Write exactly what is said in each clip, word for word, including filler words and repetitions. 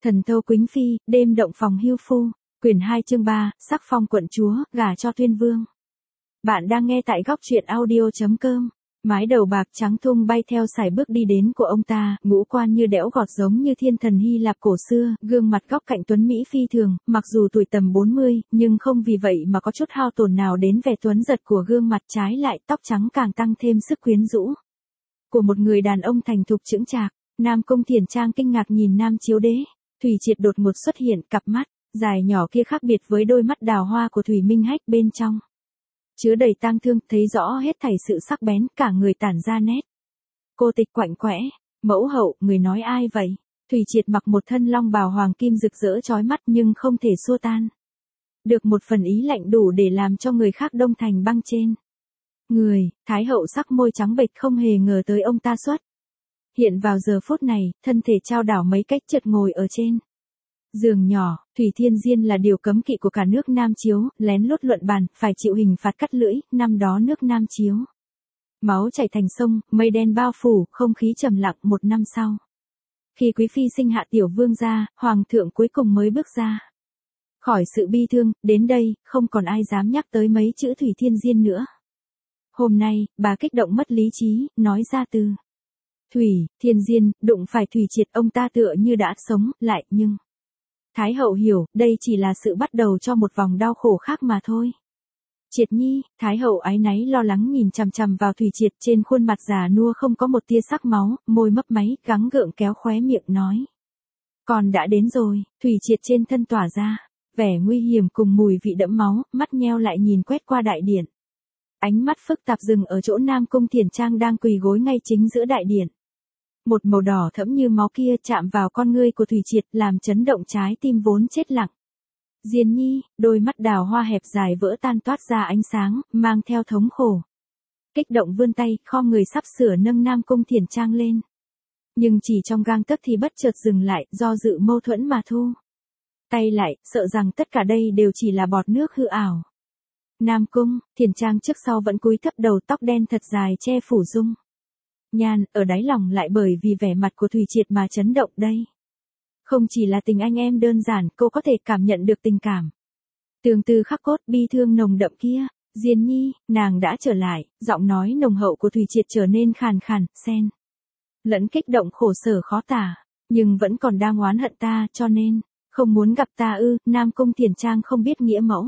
Thần Tâu Quýnh Phi, đêm động phòng hưu phu, quyển hai chương ba, sắc phong quận chúa, gả cho Tuyên Vương. Bạn đang nghe tại góc truyện audio.com. Mái đầu bạc trắng thung bay theo sải bước đi đến của ông ta, ngũ quan như đẽo gọt giống như thiên thần Hy Lạp cổ xưa, gương mặt góc cạnh tuấn Mỹ phi thường, mặc dù tuổi tầm bốn mươi, nhưng không vì vậy mà có chút hao tổn nào đến vẻ tuấn giật của gương mặt, trái lại tóc trắng càng tăng thêm sức quyến rũ. Của một người đàn ông thành thục chững chạc, Nam Cung Thiển Trang kinh ngạc nhìn Nam Chiếu Đế. Thủy Triệt đột ngột xuất hiện, cặp mắt dài nhỏ kia khác biệt với đôi mắt đào hoa của Thủy Minh Hách, bên trong chứa đầy tang thương, thấy rõ hết thảy sự sắc bén, cả người tản ra nét cô tịch quạnh quẽ. Mẫu hậu, người nói ai vậy? Thủy Triệt mặc một thân long bào hoàng kim rực rỡ chói mắt nhưng không thể xua tan được một phần ý lạnh đủ để làm cho người khác đông thành băng trên người. Thái hậu sắc môi trắng bệch, không hề ngờ tới ông ta xuất hiện vào giờ phút này, thân thể trao đảo mấy cách, chợt ngồi ở trên giường nhỏ. Thủy Thiên Diên là điều cấm kỵ của cả nước Nam Chiếu, lén lút luận bàn, phải chịu hình phạt cắt lưỡi. Năm đó nước Nam Chiếu máu chảy thành sông, mây đen bao phủ, không khí trầm lặng. Một năm sau, khi quý phi sinh hạ tiểu vương gia, hoàng thượng cuối cùng mới bước ra khỏi sự bi thương. Đến đây, không còn ai dám nhắc tới mấy chữ Thủy Thiên Diên nữa. Hôm nay, bà kích động mất lý trí, nói ra từ Thủy Thiên Diên, đụng phải Thủy Triệt, ông ta tựa như đã sống lại, nhưng Thái hậu hiểu, đây chỉ là sự bắt đầu cho một vòng đau khổ khác mà thôi. Triệt nhi, Thái hậu áy náy lo lắng nhìn chằm chằm vào Thủy Triệt, trên khuôn mặt già nua không có một tia sắc máu, môi mấp máy, gắng gượng kéo khóe miệng nói. Còn đã đến rồi. Thủy Triệt trên thân tỏa ra vẻ nguy hiểm cùng mùi vị đẫm máu, mắt nheo lại nhìn quét qua đại điện. Ánh mắt phức tạp dừng ở chỗ Nam Cung Thiển Trang đang quỳ gối ngay chính giữa đại điện. Một màu đỏ thẫm như máu kia chạm vào con ngươi của Thủy Triệt, làm chấn động trái tim vốn chết lặng. Diên nhi, đôi mắt đào hoa hẹp dài vỡ tan, toát ra ánh sáng, mang theo thống khổ. Kích động vươn tay, khom người sắp sửa nâng Nam Cung Thiển Trang lên. Nhưng chỉ trong gang tấc thì bất chợt dừng lại, do dự mâu thuẫn mà thu tay lại, sợ rằng tất cả đây đều chỉ là bọt nước hư ảo. Nam Cung Thiển Trang trước sau vẫn cúi thấp đầu, tóc đen thật dài che phủ dung nhan, ở đáy lòng lại bởi vì vẻ mặt của Thủy Triệt mà chấn động. Đây không chỉ là tình anh em đơn giản, cô có thể cảm nhận được tình cảm tương tư khắc cốt, bi thương nồng đậm kia. Diên nhi, nàng đã trở lại. Giọng nói nồng hậu của Thủy Triệt trở nên khàn khàn, xen lẫn kích động khổ sở khó tả. Nhưng vẫn còn đang oán hận ta, cho nên không muốn gặp ta ư? Nam Cung Thiển Trang không biết nghĩa mẫu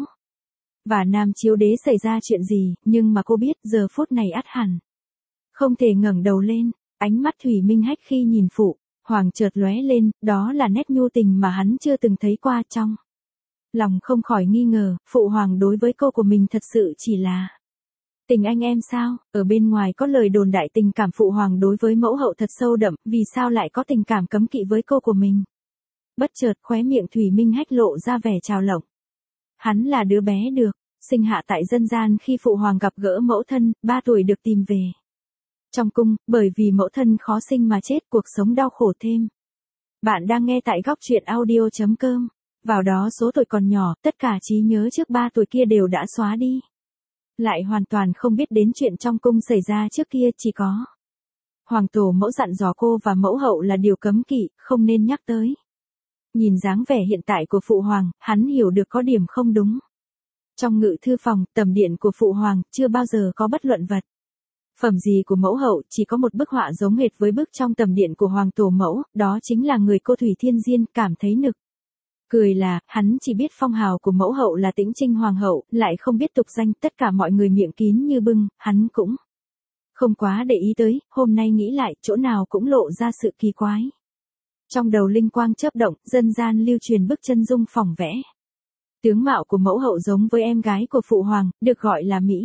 và Nam Chiếu Đế xảy ra chuyện gì, nhưng mà cô biết giờ phút này ắt hẳn không thể ngẩng đầu lên. Ánh mắt Thủy Minh Hách khi nhìn phụ hoàng chợt lóe lên, đó là nét nhu tình mà hắn chưa từng thấy qua. Trong lòng không khỏi nghi ngờ, phụ hoàng đối với cô của mình thật sự chỉ là tình anh em sao? Ở bên ngoài có lời đồn đại tình cảm phụ hoàng đối với mẫu hậu thật sâu đậm, vì sao lại có tình cảm cấm kỵ với cô của mình? Bất chợt khóe miệng Thủy Minh Hách lộ ra vẻ trào lộng. Hắn là đứa bé được sinh hạ tại dân gian khi phụ hoàng gặp gỡ mẫu thân, ba tuổi được tìm về trong cung, bởi vì mẫu thân khó sinh mà chết, cuộc sống đau khổ thêm. Bạn đang nghe tại góc truyện audio.com. Vào đó số tuổi còn nhỏ, tất cả trí nhớ trước ba tuổi kia đều đã xóa đi. Lại hoàn toàn không biết đến chuyện trong cung xảy ra trước kia, chỉ có hoàng tổ mẫu dặn dò cô và mẫu hậu là điều cấm kỵ, không nên nhắc tới. Nhìn dáng vẻ hiện tại của phụ hoàng, hắn hiểu được có điểm không đúng. Trong ngự thư phòng, tầm điện của phụ hoàng, chưa bao giờ có bất luận vật phẩm gì của mẫu hậu, chỉ có một bức họa giống hệt với bức trong tầm điện của hoàng tổ mẫu, đó chính là người cô Thủy Thiên Diên. Cảm thấy nực cười là, hắn chỉ biết phong hào của mẫu hậu là Tĩnh Trinh hoàng hậu, lại không biết tục danh. Tất cả mọi người miệng kín như bưng, hắn cũng không quá để ý tới. Hôm nay nghĩ lại, chỗ nào cũng lộ ra sự kỳ quái. Trong đầu linh quang chớp động, dân gian lưu truyền bức chân dung phỏng vẽ tướng mạo của mẫu hậu giống với em gái của phụ hoàng, được gọi là Mỹ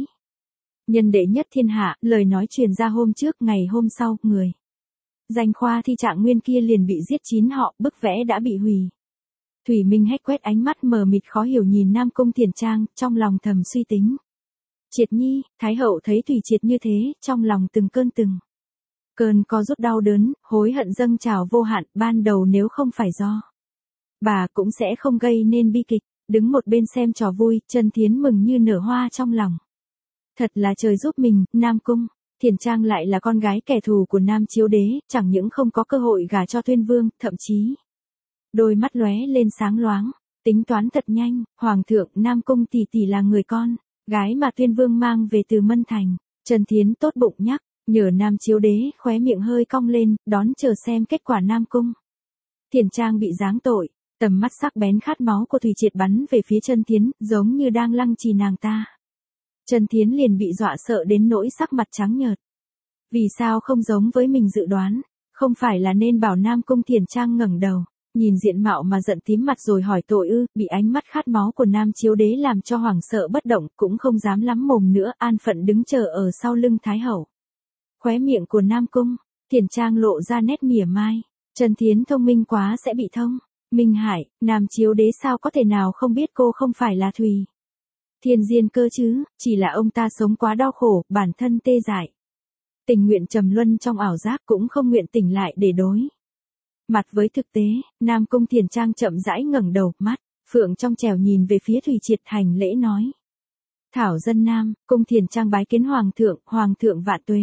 nhân đệ nhất thiên hạ. Lời nói truyền ra hôm trước, ngày hôm sau, người danh khoa thi trạng nguyên kia liền bị giết chín họ, bức vẽ đã bị hủy. Thủy Minh Hách quét ánh mắt mờ mịt khó hiểu nhìn Nam Cung Thiển Trang, trong lòng thầm suy tính. Triệt nhi, Thái hậu thấy Thủy Triệt như thế, trong lòng từng cơn từng cơn co rút đau đớn, hối hận dâng trào vô hạn. Ban đầu nếu không phải do bà, cũng sẽ không gây nên bi kịch. Đứng một bên xem trò vui, Chân Thiến mừng như nở hoa trong lòng. Thật là trời giúp mình. Nam Cung Thiển Trang lại là con gái kẻ thù của Nam Chiếu Đế, chẳng những không có cơ hội gả cho Tuyên Vương, thậm chí đôi mắt lóe lên sáng loáng, tính toán thật nhanh, hoàng thượng, Nam Cung tỷ tỷ là người con gái mà Tuyên Vương mang về từ Mân Thành. Trần Thiến tốt bụng nhắc, nhờ Nam Chiếu Đế, khóe miệng hơi cong lên, đón chờ xem kết quả Nam Cung Thiển Trang bị giáng tội. Tầm mắt sắc bén khát máu của Thủy Triệt bắn về phía Trần Thiến, giống như đang lăng trì nàng ta. Trần Thiến liền bị dọa sợ đến nỗi sắc mặt trắng nhợt. Vì sao không giống với mình dự đoán, không phải là nên bảo Nam Cung Thiển Trang ngẩng đầu, nhìn diện mạo mà giận tím mặt rồi hỏi tội ư? Bị ánh mắt khát máu của Nam Chiếu Đế làm cho hoảng sợ bất động, cũng không dám lắm mồm nữa, an phận đứng chờ ở sau lưng Thái Hậu. Khóe miệng của Nam Cung Thiển Trang lộ ra nét mỉa mai. Trần Thiến thông minh quá sẽ bị thông minh hại, Nam Chiếu Đế sao có thể nào không biết cô không phải là Thùy Thiên Diên cơ chứ, chỉ là ông ta sống quá đau khổ, bản thân tê dại. Tình nguyện trầm luân trong ảo giác cũng không nguyện tỉnh lại để đối mặt với thực tế. Nam Cung Thiển Trang chậm rãi ngẩng đầu, mắt phượng trong trẻo nhìn về phía Thủy Triệt, hành lễ nói: Thảo dân Nam Cung Thiển Trang bái kiến hoàng thượng, hoàng thượng vạn tuế.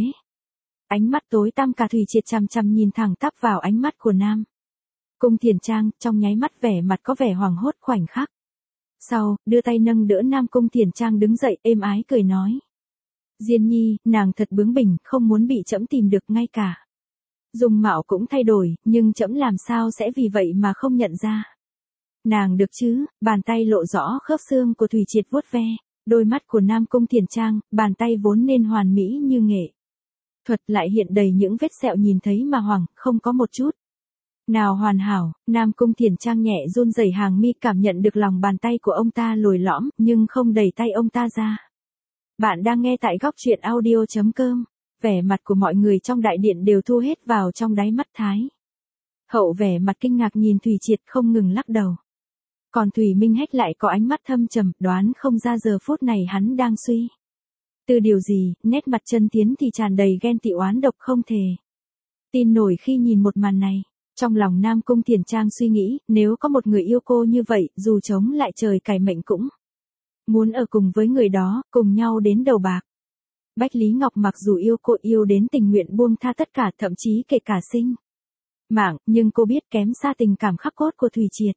Ánh mắt tối tăm cả Thủy Triệt chằm chằm nhìn thẳng tắp vào ánh mắt của Nam Cung Thiển Trang, trong nháy mắt vẻ mặt có vẻ hoảng hốt khoảnh khắc. Sau, đưa tay nâng đỡ Nam Cung Thiển Trang đứng dậy, êm ái cười nói: Diên nhi, nàng thật bướng bỉnh, không muốn bị trẫm tìm được, ngay cả dung mạo cũng thay đổi, nhưng trẫm làm sao sẽ vì vậy mà không nhận ra nàng được chứ? Bàn tay lộ rõ khớp xương của Thủy Triệt vuốt ve đôi mắt của Nam Cung Thiển Trang, bàn tay vốn nên hoàn mỹ như nghệ thuật lại hiện đầy những vết sẹo nhìn thấy mà hoảng, không có một chút nào hoàn hảo. Nam Cung Thiển Trang nhẹ run rẩy hàng mi, cảm nhận được lòng bàn tay của ông ta lồi lõm, nhưng không đẩy tay ông ta ra. Bạn đang nghe tại góc truyện audio chấm com. Vẻ mặt của mọi người trong đại điện đều thu hết vào trong đáy mắt Thái Hậu, vẻ mặt kinh ngạc nhìn Thủy Triệt không ngừng lắc đầu. Còn Thủy Minh Hách lại có ánh mắt thâm trầm, đoán không ra giờ phút này hắn đang suy từ điều gì. Nét mặt Trần Thiến thì tràn đầy ghen tị oán độc, không thể tin nổi khi nhìn một màn này. Trong lòng Nam Cung Thiển Trang suy nghĩ, nếu có một người yêu cô như vậy, dù chống lại trời cày mệnh cũng muốn ở cùng với người đó, cùng nhau đến đầu bạc. Bách Lý Ngọc mặc dù yêu cô yêu đến tình nguyện buông tha tất cả, thậm chí kể cả sinh mạng, nhưng cô biết kém xa tình cảm khắc cốt của Thủy Triệt.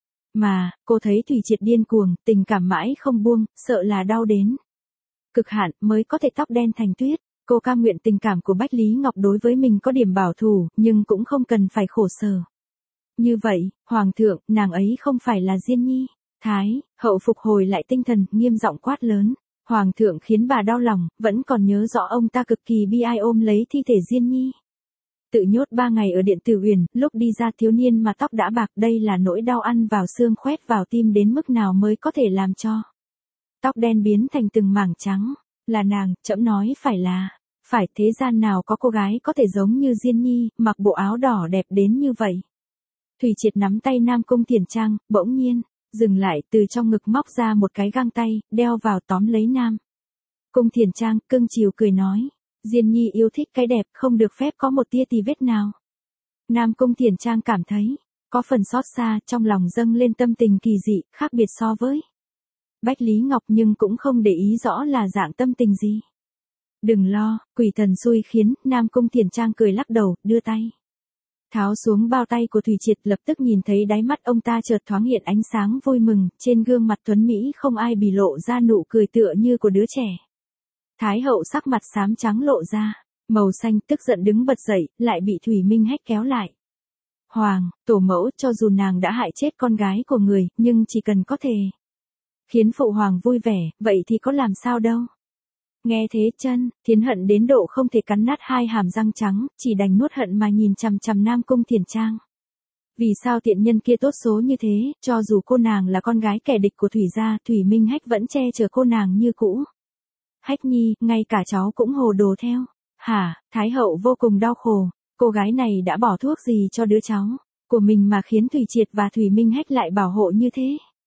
Mà, cô thấy Thủy Triệt điên cuồng, tình cảm mãi không buông, sợ là đau đến cực hạn mới có thể tóc đen thành tuyết. Cô cam nguyện tình cảm của Bách Lý Ngọc đối với mình có điểm bảo thủ, nhưng cũng không cần phải khổ sở như vậy. Hoàng thượng, nàng ấy không phải là Diên nhi. Thái Hậu phục hồi lại tinh thần, nghiêm giọng quát lớn. Hoàng thượng khiến bà đau lòng, vẫn còn nhớ rõ ông ta cực kỳ bi ai ôm lấy thi thể Diên nhi. Tự nhốt ba ngày ở điện Tử Uyển, lúc đi ra thiếu niên mà tóc đã bạc, đây là nỗi đau ăn vào xương khoét vào tim đến mức nào mới có thể làm cho tóc đen biến thành từng mảng trắng. Là nàng, trẫm nói phải là, phải, thế gian nào có cô gái có thể giống như Diên nhi, mặc bộ áo đỏ đẹp đến như vậy. Thủy Triệt nắm tay Nam Cung Thiển Trang, bỗng nhiên dừng lại, từ trong ngực móc ra một cái găng tay, đeo vào, tóm lấy Nam Cung Thiển Trang, cưng chiều cười nói: Diên nhi yêu thích cái đẹp, không được phép có một tia tì vết nào. Nam Cung Thiển Trang cảm thấy có phần xót xa, trong lòng dâng lên tâm tình kỳ dị, khác biệt so với Bách Lý Ngọc, nhưng cũng không để ý rõ là dạng tâm tình gì. Đừng lo, quỷ thần xui khiến. Nam Cung Thiển Trang cười lắc đầu, đưa tay tháo xuống bao tay của Thủy Triệt, lập tức nhìn thấy đáy mắt ông ta chợt thoáng hiện ánh sáng vui mừng, trên gương mặt tuấn mỹ không ai bì lộ ra nụ cười tựa như của đứa trẻ. Thái Hậu sắc mặt xám trắng lộ ra màu xanh, tức giận đứng bật dậy, lại bị Thủy Minh Hách kéo lại. Hoàng, tổ mẫu, cho dù nàng đã hại chết con gái của người, nhưng chỉ cần có thể khiến phụ hoàng vui vẻ, vậy thì có làm sao đâu. Nghe thế Chân Thiến hận đến độ không thể cắn nát hai hàm răng trắng, chỉ đành nuốt hận mà nhìn chằm chằm Nam Cung Thiển Trang. Vì sao tiện nhân kia tốt số như thế, cho dù cô nàng là con gái kẻ địch của Thủy gia, Thủy Minh Hách vẫn che chở cô nàng như cũ. Hách nhi, ngay cả cháu cũng hồ đồ theo. Hả? Thái Hậu vô cùng đau khổ, cô gái này đã bỏ thuốc gì cho đứa cháu của mình mà khiến Thủy Triệt và Thủy Minh Hách lại bảo hộ như thế?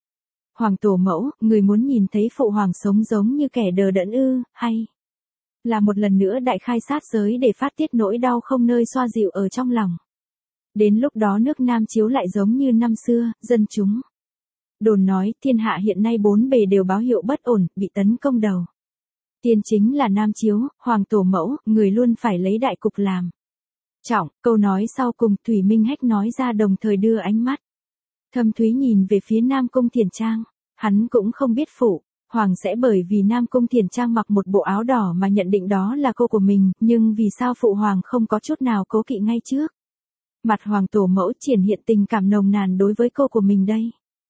Hoàng tổ mẫu, người muốn nhìn thấy phụ hoàng sống giống như kẻ đờ đẫn ư, hay là một lần nữa đại khai sát giới để phát tiết nỗi đau không nơi xoa dịu ở trong lòng? Đến lúc đó nước Nam Chiếu lại giống như năm xưa, dân chúng đồn nói thiên hạ hiện nay bốn bề đều báo hiệu bất ổn, bị tấn công đầu tiên chính là Nam Chiếu. Hoàng tổ mẫu, người luôn phải lấy đại cục làm trọng. Câu nói sau cùng Thủy Minh Hách nói ra đồng thời đưa ánh mắt Thâm Thúy nhìn về phía Nam Cung Thiền Trang, hắn cũng không biết phụ hoàng sẽ bởi vì Nam Cung Thiền Trang mặc một bộ áo đỏ mà nhận định đó là cô của mình, nhưng vì sao phụ hoàng không có chút nào cố kỵ ngay trước mặt hoàng tổ mẫu triển hiện tình cảm nồng nàn đối với cô của mình đây.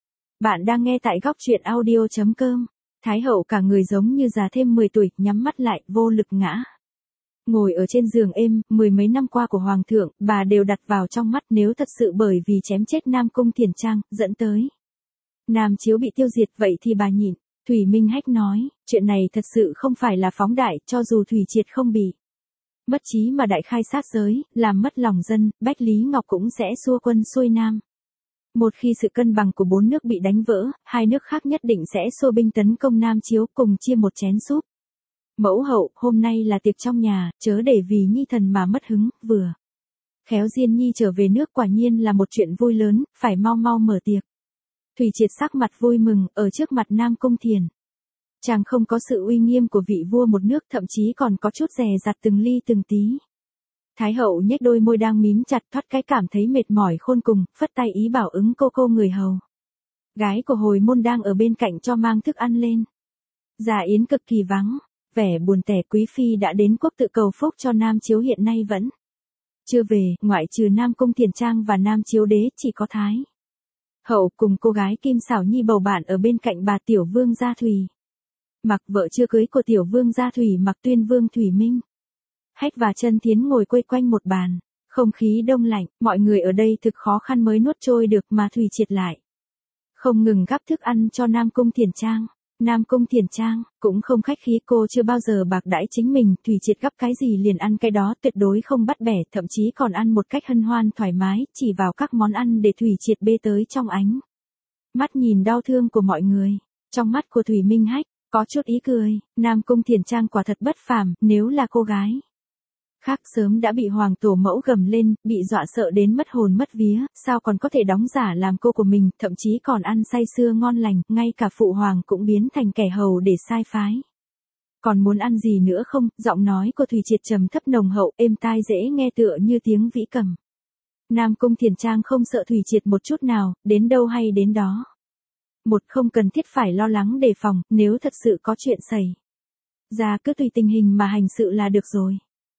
Bạn đang nghe tại góc truyện audio.com. Thái hậu cả người giống như già thêm mười tuổi, nhắm mắt lại, vô lực ngã. Ngồi ở trên giường êm, mười mấy năm qua của hoàng thượng, bà đều đặt vào trong mắt, nếu thật sự bởi vì chém chết Nam Cung Thiền Trang, dẫn tới Nam Chiếu bị tiêu diệt vậy thì bà nhịn. Thủy Minh Hách nói, chuyện này thật sự không phải là phóng đại, cho dù Thủy Triệt không bị mất trí mà đại khai sát giới, làm mất lòng dân, Bách Lý Ngọc cũng sẽ xua quân xuôi Nam. Một khi sự cân bằng của bốn nước bị đánh vỡ, hai nước khác nhất định sẽ xô binh tấn công Nam Chiếu, cùng chia một chén súp. Mẫu hậu, hôm nay là tiệc trong nhà, chớ để vì nhi thần mà mất hứng, vừa khéo Diên Nhi trở về nước quả nhiên là một chuyện vui lớn, phải mau mau mở tiệc. Thủy Triệt sắc mặt vui mừng, ở trước mặt Nam Cung Thiền Chàng không có sự uy nghiêm của vị vua một nước, thậm chí còn có chút dè dặt từng ly từng tí. Thái hậu nhếch đôi môi đang mím chặt, thoát cái cảm thấy mệt mỏi khôn cùng, phất tay ý bảo ứng cô cô người hầu gái của hồi môn đang ở bên cạnh cho mang thức ăn lên. Gia yến cực kỳ vắng, vẻ buồn tẻ, quý phi đã đến quốc tự cầu phúc cho Nam Chiếu hiện nay vẫn chưa về, ngoại trừ Nam Cung Thiền Trang và Nam Chiếu đế chỉ có Thái hậu cùng cô gái Kim Xảo Nhi bầu bạn ở bên cạnh bà tiểu vương gia Thùy Mặc, vợ chưa cưới của tiểu vương gia Thùy Mặc. Tuyên vương Thủy Minh Hách và Chân Thiến ngồi quây quanh một bàn, không khí đông lạnh, mọi người ở đây thực khó khăn mới nuốt trôi được, mà Thủy Triệt lại không ngừng gắp thức ăn cho Nam Cung Thiền Trang. Nam Cung Thiền Trang cũng không khách khí, cô chưa bao giờ bạc đãi chính mình, Thủy Triệt gắp cái gì liền ăn cái đó, tuyệt đối không bắt bẻ, thậm chí còn ăn một cách hân hoan thoải mái, chỉ vào các món ăn để Thủy Triệt bê tới trong ánh mắt nhìn đau thương của mọi người. Trong mắt của Thủy Minh Hách có chút ý cười, Nam Cung Thiền Trang quả thật bất phàm, nếu là cô gái khác sớm đã bị hoàng tổ mẫu gầm lên, bị dọa sợ đến mất hồn mất vía, sao còn có thể đóng giả làm cô của mình, thậm chí còn ăn say sưa ngon lành, ngay cả phụ hoàng cũng biến thành kẻ hầu để sai phái. Còn muốn ăn gì nữa không? Giọng nói của Thủy Triệt trầm thấp nồng hậu, êm tai dễ nghe tựa như tiếng vĩ cầm. Nam Cung Thiền Trang không sợ Thủy Triệt một chút nào, đến đâu hay đến đó. Một, không cần thiết phải lo lắng đề phòng, nếu thật sự có chuyện xảy ra cứ tùy tình hình mà hành sự là được rồi.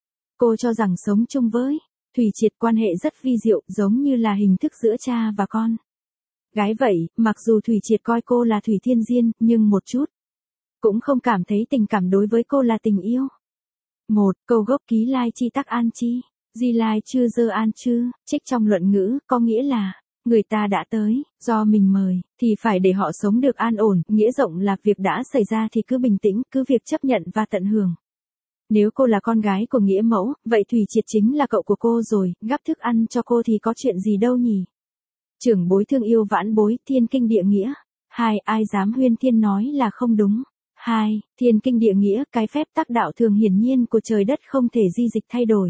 Cô cho rằng sống chung với Thủy Triệt quan hệ rất vi diệu, giống như là hình thức giữa cha và con gái vậy, mặc dù Thủy Triệt coi cô là Thủy Thiên Diên, nhưng một chút cũng không cảm thấy tình cảm đối với cô là tình yêu. Một, câu gốc ký lai chi tắc an chi, di lai chưa dơ an chư, trích trong luận ngữ, có nghĩa là người ta đã tới, do mình mời, thì phải để họ sống được an ổn, nghĩa rộng là việc đã xảy ra thì cứ bình tĩnh, cứ việc chấp nhận và tận hưởng. Nếu cô là con gái của nghĩa mẫu, vậy Thủy Triệt chính là cậu của cô rồi, gắp thức ăn cho cô thì có chuyện gì đâu nhỉ? Trưởng bối thương yêu vãn bối, thiên kinh địa nghĩa. Hai, ai dám huyên thiên nói là không đúng. Hai, thiên kinh địa nghĩa, cái phép tắc đạo thường hiển nhiên của trời đất không thể di dịch thay đổi.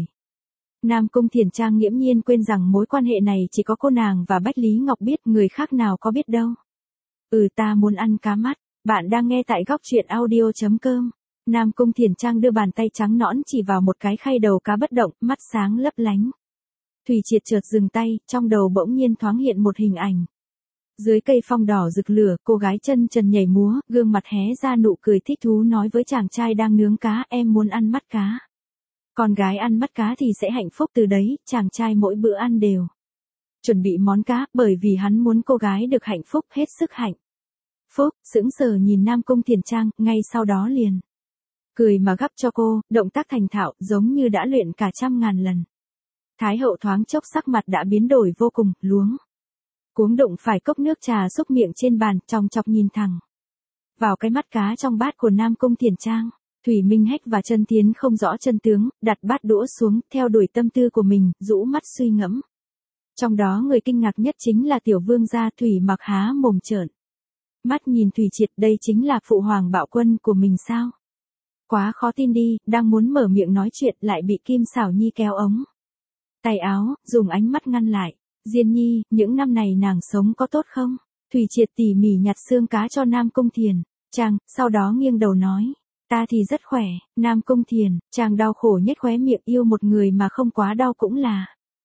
Nam Cung Thiền Trang nghiễm nhiên quên rằng mối quan hệ này chỉ có cô nàng và Bách Lý Ngọc biết, người khác nào có biết đâu. Ừ, ta muốn ăn cá mắt. Bạn đang nghe tại góc truyện audio.com. Nam Cung Thiền Trang đưa bàn tay trắng nõn chỉ vào một cái khay đầu cá bất động, mắt sáng lấp lánh. Thủy Triệt chợt dừng tay, trong đầu bỗng nhiên thoáng hiện một hình ảnh. Dưới cây phong đỏ rực lửa, cô gái chân trần nhảy múa, gương mặt hé ra nụ cười thích thú nói với chàng trai đang nướng cá, em muốn ăn mắt cá. Con gái ăn mắt cá thì sẽ hạnh phúc, từ đấy, chàng trai mỗi bữa ăn đều chuẩn bị món cá, bởi vì hắn muốn cô gái được hạnh phúc, hết sức hạnh phúc. Sững sờ nhìn Nam Cung Thiền Trang, ngay sau đó liền cười mà gắp cho cô, động tác thành thạo, giống như đã luyện cả trăm ngàn lần. Thái hậu thoáng chốc sắc mặt đã biến đổi vô cùng, luống cuống đụng phải cốc nước trà xúc miệng trên bàn, chòng chọc nhìn thẳng vào cái mắt cá trong bát của Nam Cung Thiền Trang. Thủy Minh Hách và Chân Thiến không rõ chân tướng, đặt bát đũa xuống, theo đuổi tâm tư của mình, rũ mắt suy ngẫm. Trong đó người kinh ngạc nhất chính là tiểu vương gia Thủy Mặc, há mồm trợn mắt nhìn Thủy Triệt, đây chính là phụ hoàng bạo quân của mình sao? Quá khó tin đi, đang muốn mở miệng nói chuyện lại bị Kim Xảo Nhi kéo ống tay áo, dùng ánh mắt ngăn lại. Diên Nhi, những năm này nàng sống có tốt không? Thủy Triệt tỉ mỉ nhặt xương cá cho Nam Cung Thiền Trang, sau đó nghiêng đầu nói, ta thì rất khỏe. Nam Cung Thiền Trang đau khổ nhất khóe miệng, yêu một người mà không quá đau cũng là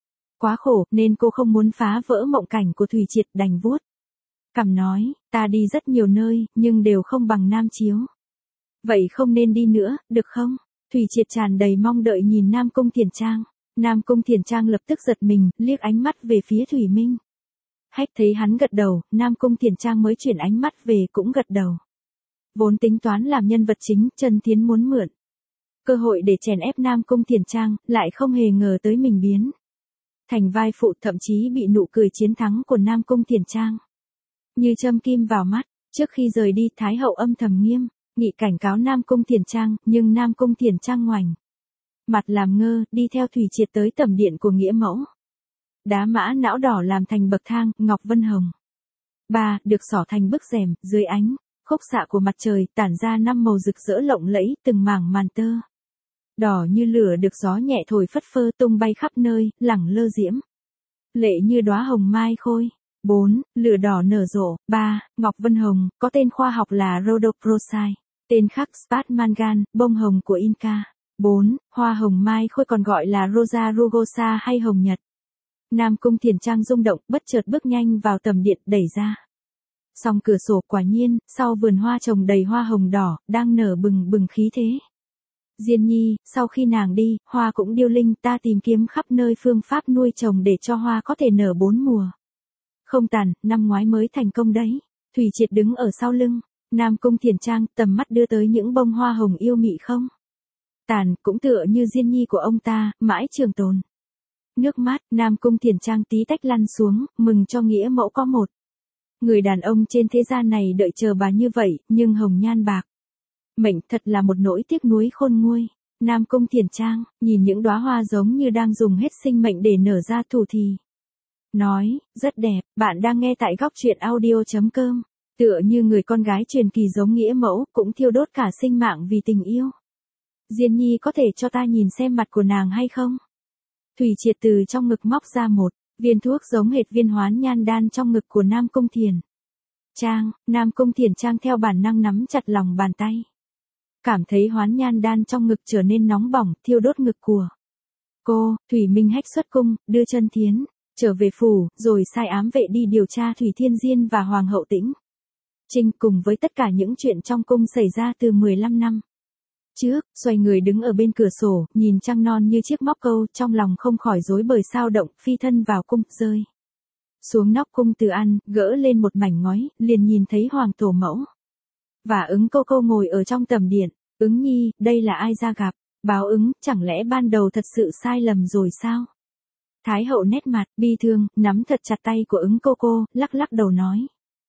quá khổ, nên cô không muốn phá vỡ mộng cảnh của Thủy Triệt, đành vuốt cằm nói, ta đi rất nhiều nơi, nhưng đều không bằng Nam Chiếu. Vậy không nên đi nữa, được không? Thủy Triệt tràn đầy mong đợi nhìn Nam Cung Thiển Trang. Nam Cung Thiển Trang lập tức giật mình, liếc ánh mắt về phía Thủy Minh. Hách thấy hắn gật đầu, Nam Cung Thiển Trang mới chuyển ánh mắt về cũng gật đầu. Vốn tính toán làm nhân vật chính, Trần Thiến muốn mượn cơ hội để chèn ép Nam Cung Thiển Trang, lại không hề ngờ tới mình biến thành vai phụ, thậm chí bị nụ cười chiến thắng của Nam Cung Thiển Trang như châm kim vào mắt. Trước khi rời đi, Thái hậu âm thầm nghiêm nghị cảnh cáo Nam Cung Thiển Trang, nhưng Nam Cung Thiển Trang ngoảnh mặt làm ngơ, đi theo Thủy Triệt tới tẩm điện của nghĩa mẫu. Đá mã não đỏ làm thành bậc thang, ngọc vân hồng ba được xỏ thành bức rèm, dưới ánh khúc xạ của mặt trời tản ra năm màu rực rỡ lộng lẫy, từng mảng màn tơ đỏ như lửa được gió nhẹ thổi phất phơ tung bay khắp nơi, lẳng lơ diễm lệ như đóa hồng mai khôi. bốn Lửa đỏ nở rộ. ba Ngọc vân hồng, có tên khoa học là Rhodochrosite, tên khác Spatmangan, bông hồng của Inca. bốn Hoa hồng mai khôi còn gọi là Rosa rugosa hay hồng nhật. Nam Cung Thiển Trang rung động, bất chợt bước nhanh vào tầm điện, đẩy ra song cửa sổ. Quả nhiên, sau vườn hoa trồng đầy hoa hồng đỏ, đang nở bừng bừng khí thế. Diên Nhi, sau khi nàng đi, hoa cũng điêu linh, ta tìm kiếm khắp nơi phương pháp nuôi trồng để cho hoa có thể nở bốn mùa không tàn, năm ngoái mới thành công đấy. Thủy Triệt đứng ở sau lưng Nam Cung Thiển Trang, tầm mắt đưa tới những bông hoa hồng yêu mị không tàn, cũng tựa như Diên Nhi của ông ta, mãi trường tồn. Nước mắt Nam Cung Thiển Trang tí tách lăn xuống, mừng cho nghĩa mẫu có một người đàn ông trên thế gian này đợi chờ bà như vậy, nhưng hồng nhan bạc mệnh, thật là một nỗi tiếc nuối khôn nguôi. Nam Cung Thiển Trang nhìn những đóa hoa giống như đang dùng hết sinh mệnh để nở ra, thủ thì nói, rất đẹp. Bạn đang nghe tại góc truyện audio.com. Tựa như người con gái truyền kỳ giống nghĩa mẫu, cũng thiêu đốt cả sinh mạng vì tình yêu. Diên Nhi, có thể cho ta nhìn xem mặt của nàng hay không? Thủy Triệt từ trong ngực móc ra một viên thuốc giống hệt viên hoán nhan đan trong ngực của Nam Cung Thiển Trang. Nam Cung Thiển Trang theo bản năng nắm chặt lòng bàn tay. Cảm thấy hoán nhan đan trong ngực trở nên nóng bỏng, thiêu đốt ngực của cô. Thủy Minh Hách xuất cung, đưa Chân Thiến trở về phủ, rồi sai ám vệ đi điều tra Thủy Thiên Diên và Hoàng hậu Tĩnh Trinh, cùng với tất cả những chuyện trong cung xảy ra từ mười lăm năm trước. Xoay người đứng ở bên cửa sổ, nhìn trăng non như chiếc móc câu, trong lòng không khỏi rối bời sao động, phi thân vào cung, rơi xuống nóc cung Từ An, gỡ lên một mảnh ngói, liền nhìn thấy Hoàng tổ mẫu và Ứng cô cô ngồi ở trong tầm điện. Ứng Nhi, đây là ai ra gặp? Báo Ứng, chẳng lẽ ban đầu thật sự sai lầm rồi sao? Thái hậu nét mặt bi thương, nắm thật chặt tay của Ứng cô cô, lắc lắc đầu nói.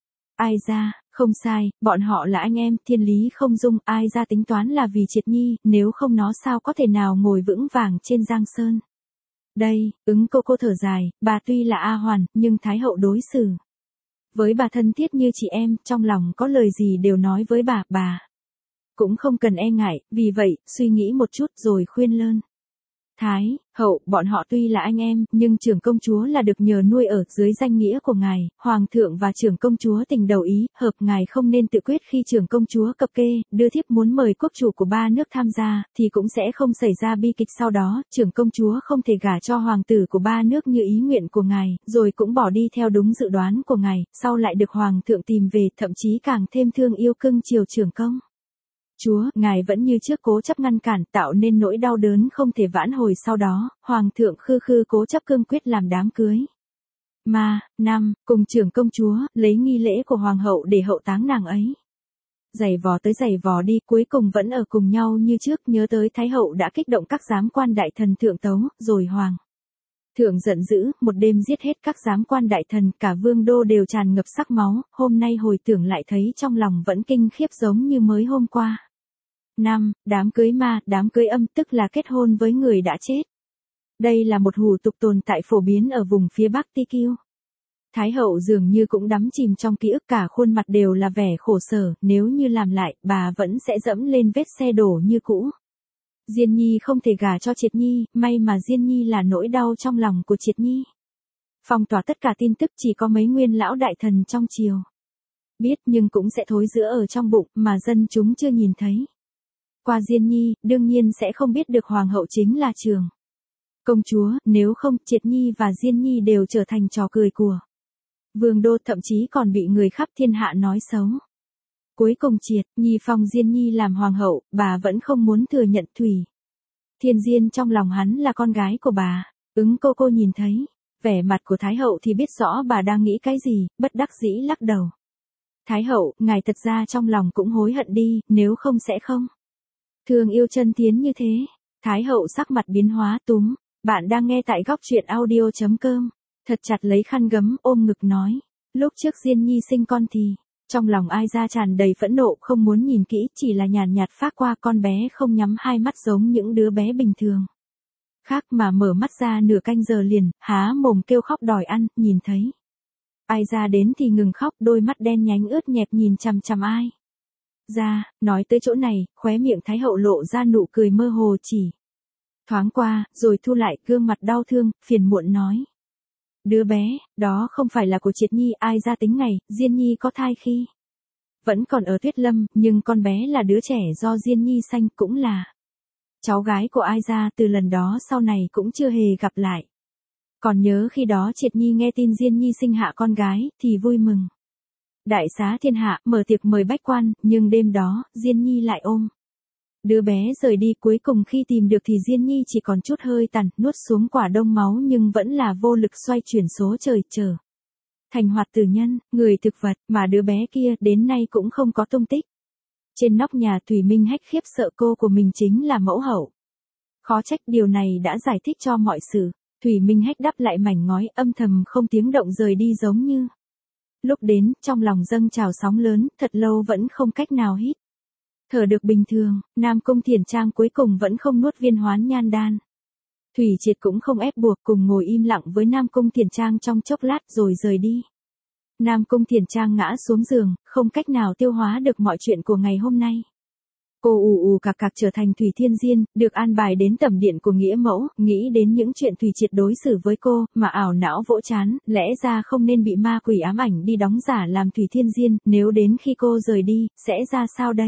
Ai ra, không sai, bọn họ là anh em, thiên lý không dung, ai ra tính toán là vì Triệt Nhi, nếu không nó sao có thể nào ngồi vững vàng trên Giang Sơn. Đây, Ứng cô cô thở dài, bà tuy là A Hoàn, nhưng Thái hậu đối xử với bà thân thiết như chị em, trong lòng có lời gì đều nói với bà, bà cũng không cần e ngại, vì vậy, suy nghĩ một chút rồi khuyên lơn. Thái hậu, bọn họ tuy là anh em, nhưng trưởng công chúa là được nhờ nuôi ở dưới danh nghĩa của ngài, hoàng thượng và trưởng công chúa tình đầu ý, hợp, ngài không nên tự quyết. Khi trưởng công chúa cập kê, đưa thiếp muốn mời quốc chủ của ba nước tham gia, thì cũng sẽ không xảy ra bi kịch sau đó. Trưởng công chúa không thể gả cho hoàng tử của ba nước như ý nguyện của ngài, rồi cũng bỏ đi theo đúng dự đoán của ngài, sau lại được hoàng thượng tìm về, thậm chí càng thêm thương yêu cưng chiều trưởng công chúa, ngài vẫn như trước cố chấp ngăn cản, tạo nên nỗi đau đớn không thể vãn hồi. Sau đó, hoàng thượng khư khư cố chấp cương quyết làm đám cưới mà năm cùng trưởng công chúa, lấy nghi lễ của hoàng hậu để hậu táng nàng ấy. Giày vò tới giày vò đi, cuối cùng vẫn ở cùng nhau như trước. Nhớ tới Thái hậu đã kích động các giám quan đại thần thượng tấu, rồi hoàng thượng giận dữ, một đêm giết hết các giám quan đại thần, cả vương đô đều tràn ngập sắc máu. Hôm nay hồi tưởng lại thấy trong lòng vẫn kinh khiếp giống như mới hôm qua. năm Đám cưới ma, đám cưới âm, tức là kết hôn với người đã chết. Đây là một hủ tục tồn tại phổ biến ở vùng phía Bắc Ti Kiêu. Thái hậu dường như cũng đắm chìm trong ký ức, cả khuôn mặt đều là vẻ khổ sở, nếu như làm lại, bà vẫn sẽ dẫm lên vết xe đổ như cũ. Diên Nhi không thể gả cho Triệt Nhi, may mà Diên Nhi là nỗi đau trong lòng của Triệt Nhi. Phong tỏa tất cả tin tức, chỉ có mấy nguyên lão đại thần trong triều biết, nhưng cũng sẽ thối rữa ở trong bụng, mà dân chúng chưa nhìn thấy. Qua Diên Nhi, đương nhiên sẽ không biết được hoàng hậu chính là Trường Công chúa, nếu không, Triệt Nhi và Diên Nhi đều trở thành trò cười của Vương đô, thậm chí còn bị người khắp thiên hạ nói xấu. Cuối cùng Triệt Nhi phong Diên Nhi làm hoàng hậu, bà vẫn không muốn thừa nhận Thủy Thiên Diên trong lòng hắn là con gái của bà. Ứng cô cô nhìn thấy vẻ mặt của Thái hậu thì biết rõ bà đang nghĩ cái gì, bất đắc dĩ lắc đầu. Thái hậu, ngài thật ra trong lòng cũng hối hận đi, nếu không sẽ không thương yêu chân tiến như thế. Thái hậu sắc mặt biến hóa túm. Bạn đang nghe tại góc truyện audio.com. Thật chặt lấy khăn gấm ôm ngực nói. Lúc trước Diên Nhi sinh con thì, trong lòng ai ra tràn đầy phẫn nộ, không muốn nhìn kỹ, chỉ là nhàn nhạt phác qua, con bé không nhắm hai mắt giống những đứa bé bình thường khác mà mở mắt ra nửa canh giờ liền, há mồm kêu khóc đòi ăn, nhìn thấy ai ra đến thì ngừng khóc, đôi mắt đen nhánh ướt nhẹp nhìn chằm chằm ai ra. Nói tới chỗ này, khóe miệng Thái hậu lộ ra nụ cười mơ hồ chỉ thoáng qua, rồi thu lại, gương mặt đau thương, phiền muộn nói. Đứa bé, đó không phải là của Triệt Nhi, ai ra tính ngày, Diên Nhi có thai khi vẫn còn ở Tuyết Lâm, nhưng con bé là đứa trẻ do Diên Nhi sanh, cũng là cháu gái của ai ra, từ lần đó sau này cũng chưa hề gặp lại. Còn nhớ khi đó Triệt Nhi nghe tin Diên Nhi sinh hạ con gái, thì vui mừng đại xá thiên hạ, mở tiệc mời bách quan, nhưng đêm đó, Diên Nhi lại ôm đứa bé rời đi. Cuối cùng khi tìm được thì Diên Nhi chỉ còn chút hơi tàn, nuốt xuống quả đông máu, nhưng vẫn là vô lực xoay chuyển số trời, trở thành hoạt tử nhân, người thực vật, mà đứa bé kia đến nay cũng không có tung tích. Trên nóc nhà, Thủy Minh Hách khiếp sợ cô của mình chính là mẫu hậu. Khó trách điều này đã giải thích cho mọi sự. Thủy Minh Hách đắp lại mảnh ngói, âm thầm không tiếng động rời đi, giống như lúc đến, trong lòng dâng trào sóng lớn, thật lâu vẫn không cách nào hít thở được bình thường. Nam Cung Thiển Trang cuối cùng vẫn không nuốt viên hoán nhan đan. Thủy Triệt cũng không ép buộc, cùng ngồi im lặng với Nam Cung Thiển Trang trong chốc lát rồi rời đi. Nam Cung Thiển Trang ngã xuống giường, không cách nào tiêu hóa được mọi chuyện của ngày hôm nay. Cô ù ù cạc cạc trở thành Thủy Thiên Diên, được an bài đến tẩm điện của nghĩa mẫu, nghĩ đến những chuyện Thủy Triệt đối xử với cô, mà ảo não vỗ chán, lẽ ra không nên bị ma quỷ ám ảnh đi đóng giả làm Thủy Thiên Diên, nếu đến khi cô rời đi, sẽ ra sao đây?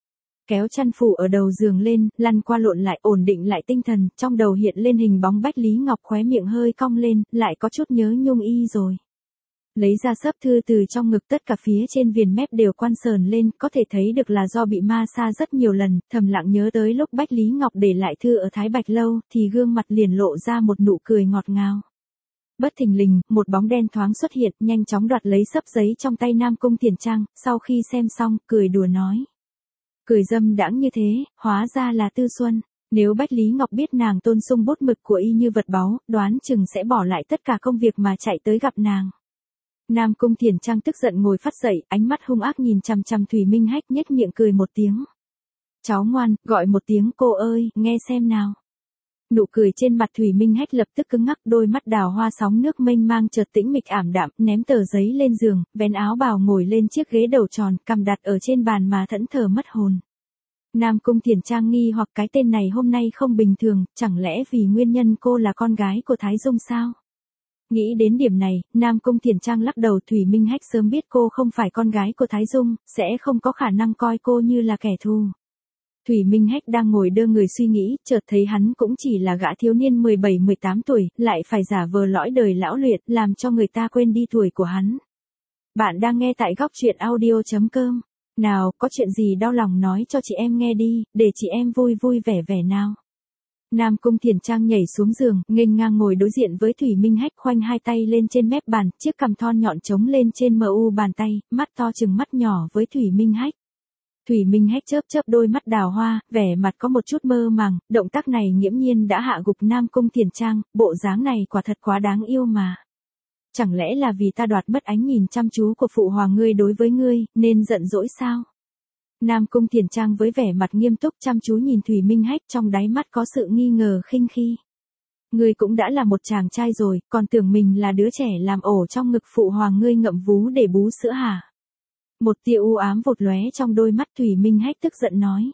Kéo chăn phủ ở đầu giường lên, lăn qua lộn lại, ổn định lại tinh thần, trong đầu hiện lên hình bóng Bách Lý Ngọc, khóe miệng hơi cong lên, lại có chút nhớ Nhung Y rồi. Lấy ra sấp thư từ trong ngực, tất cả phía trên viền mép đều quan sờn lên, có thể thấy được là do bị ma sa rất nhiều lần. Thầm lặng nhớ tới lúc Bách Lý Ngọc để lại thư ở Thái Bạch Lâu, thì gương mặt liền lộ ra một nụ cười ngọt ngào. Bất thình lình, một bóng đen thoáng xuất hiện, nhanh chóng đoạt lấy sấp giấy trong tay Nam Cung Thiển Trang, sau khi xem xong, cười đùa nói. Cười dâm đãng như thế, hóa ra là Tư Xuân. Nếu Bách Lý Ngọc biết nàng tôn sung bút mực của y như vật báu, đoán chừng sẽ bỏ lại tất cả công việc mà chạy tới gặp nàng. Nam Cung Thiển Trang tức giận ngồi phát dậy, ánh mắt hung ác nhìn chằm chằm Thủy Minh Hách, nhếch miệng cười một tiếng. Cháu ngoan, gọi một tiếng cô ơi, nghe xem nào. Nụ cười trên mặt Thủy Minh Hách lập tức cứng ngắc, đôi mắt đào hoa sóng nước mênh mang chợt tĩnh mịch ảm đạm, ném tờ giấy lên giường, vén áo bào ngồi lên chiếc ghế đầu tròn, cằm đặt ở trên bàn mà thẫn thờ mất hồn. Nam Cung Thiển Trang nghi hoặc cái tên này hôm nay không bình thường, chẳng lẽ vì nguyên nhân cô là con gái của Thái Dung sao? Nghĩ đến điểm này, Nam Cung Thiển Trang lắc đầu. Thủy Minh Hách sớm biết cô không phải con gái của Thái Dung, sẽ không có khả năng coi cô như là kẻ thù. Thủy Minh Hách đang ngồi đơ người suy nghĩ, chợt thấy hắn cũng chỉ là gã thiếu niên mười bảy mười tám tuổi, lại phải giả vờ lõi đời lão luyện, làm cho người ta quên đi tuổi của hắn. Bạn đang nghe tại góc truyện audio.com. Nào, có chuyện gì đau lòng nói cho chị em nghe đi, để chị em vui vui vẻ vẻ nào. Nam Cung Thiển Trang nhảy xuống giường, nghênh ngang ngồi đối diện với Thủy Minh Hách, khoanh hai tay lên trên mép bàn, chiếc cằm thon nhọn trống lên trên mờ u bàn tay, mắt to chừng mắt nhỏ với Thủy Minh Hách. Thủy Minh Hách chớp chớp đôi mắt đào hoa, vẻ mặt có một chút mơ màng, động tác này nghiễm nhiên đã hạ gục Nam Cung Thiển Trang, bộ dáng này quả thật quá đáng yêu mà. Chẳng lẽ là vì ta đoạt mất ánh nhìn chăm chú của phụ hoàng ngươi đối với ngươi, nên giận dỗi sao? Nam Cung Thiển Trang với vẻ mặt nghiêm túc chăm chú nhìn Thủy Minh Hách, trong đáy mắt có sự nghi ngờ khinh khi. Ngươi cũng đã là một chàng trai rồi, còn tưởng mình là đứa trẻ làm ổ trong ngực phụ hoàng ngươi ngậm vú để bú sữa hả? Một tia u ám vụt lóe trong đôi mắt. Thủy Minh Hách tức giận nói.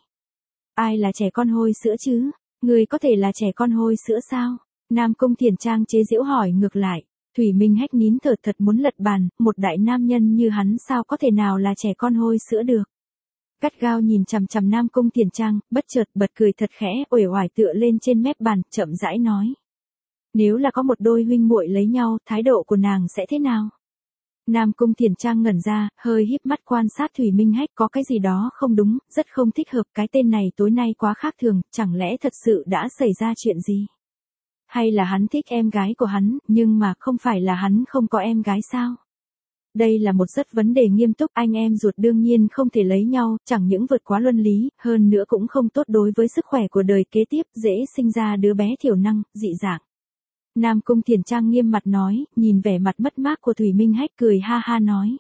Ai là trẻ con hôi sữa chứ? Ngươi có thể là trẻ con hôi sữa sao? Nam Cung Thiển Trang chế giễu hỏi ngược lại. Thủy Minh Hách nín thở, thật muốn lật bàn, một đại nam nhân như hắn sao có thể nào là trẻ con hôi sữa được? Gắt gao nhìn chằm chằm Nam Cung Thiển Trang, bất chợt bật cười thật khẽ, uể oải tựa lên trên mép bàn, chậm rãi nói. Nếu là có một đôi huynh muội lấy nhau, thái độ của nàng sẽ thế nào? Nam Cung Thiền Trang ngẩn ra, hơi híp mắt quan sát Thủy Minh Hách, có cái gì đó không đúng, rất không thích hợp, cái tên này tối nay quá khác thường, chẳng lẽ thật sự đã xảy ra chuyện gì? Hay là hắn thích em gái của hắn, nhưng mà không phải là hắn không có em gái sao? Đây là một rất vấn đề nghiêm túc, anh em ruột đương nhiên không thể lấy nhau, chẳng những vượt quá luân lý, hơn nữa cũng không tốt đối với sức khỏe của đời kế tiếp, dễ sinh ra đứa bé thiểu năng, dị dạng. Nam Cung Thiền Trang nghiêm mặt nói, nhìn vẻ mặt mất mát của Thủy Minh Hách cười ha ha nói.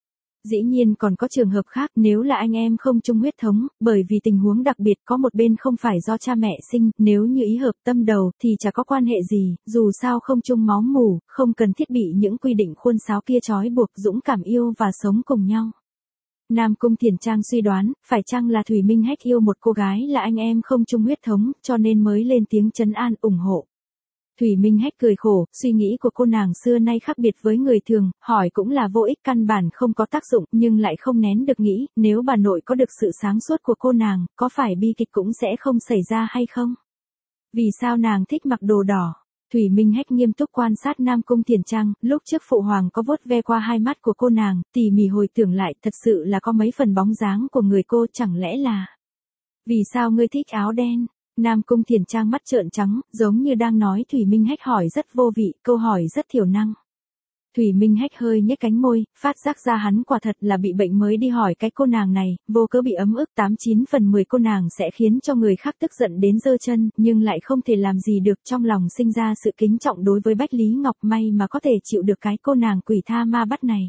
Dĩ nhiên còn có trường hợp khác, nếu là anh em không chung huyết thống, bởi vì tình huống đặc biệt có một bên không phải do cha mẹ sinh, nếu như ý hợp tâm đầu thì chả có quan hệ gì, dù sao không chung máu mủ, không cần thiết bị những quy định khuôn sáo kia trói buộc, dũng cảm yêu và sống cùng nhau. Nam Cung Thiền Trang suy đoán, phải chăng là Thủy Minh Hách yêu một cô gái là anh em không chung huyết thống, cho nên mới lên tiếng trấn an ủng hộ. Thủy Minh Hách cười khổ, suy nghĩ của cô nàng xưa nay khác biệt với người thường, hỏi cũng là vô ích, căn bản không có tác dụng, nhưng lại không nén được nghĩ, nếu bà nội có được sự sáng suốt của cô nàng, có phải bi kịch cũng sẽ không xảy ra hay không? Vì sao nàng thích mặc đồ đỏ? Thủy Minh Hách nghiêm túc quan sát Nam Cung Thiền Trang, lúc trước phụ hoàng có vuốt ve qua hai mắt của cô nàng, tỉ mỉ hồi tưởng lại, thật sự là có mấy phần bóng dáng của người cô, chẳng lẽ là... Vì sao ngươi thích áo đen? Nam Cung Thiền Trang mắt trợn trắng, giống như đang nói Thủy Minh Hách hỏi rất vô vị, câu hỏi rất thiểu năng. Thủy Minh Hách hơi nhếch cánh môi, phát giác ra hắn quả thật là bị bệnh mới đi hỏi cái cô nàng này, vô cớ bị ấm ức, tám chín phần mười cô nàng sẽ khiến cho người khác tức giận đến giơ chân, nhưng lại không thể làm gì được, trong lòng sinh ra sự kính trọng đối với Bách Lý Ngọc, may mà có thể chịu được cái cô nàng quỷ tha ma bắt này.